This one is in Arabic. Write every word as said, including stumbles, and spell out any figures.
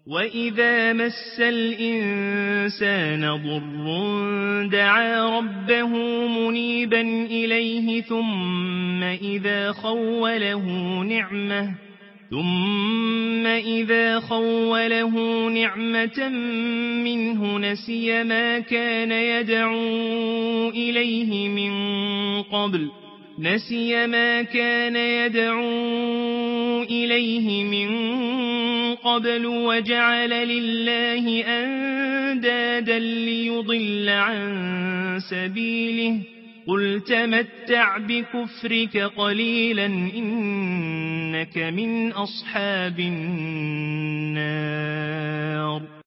وإذا مس الإنسان ضر دعا ربه منيبا إليه ثم إذا خوله نعمة ثم إذا خوله نعمة منه نسي ما كان يدعو إليه من قبل نسي ما كان يدعو إليه من قبل وجعل لله أندادا ليضل عن سبيله قل تمتع بكفرك قليلا إنك من أصحاب النار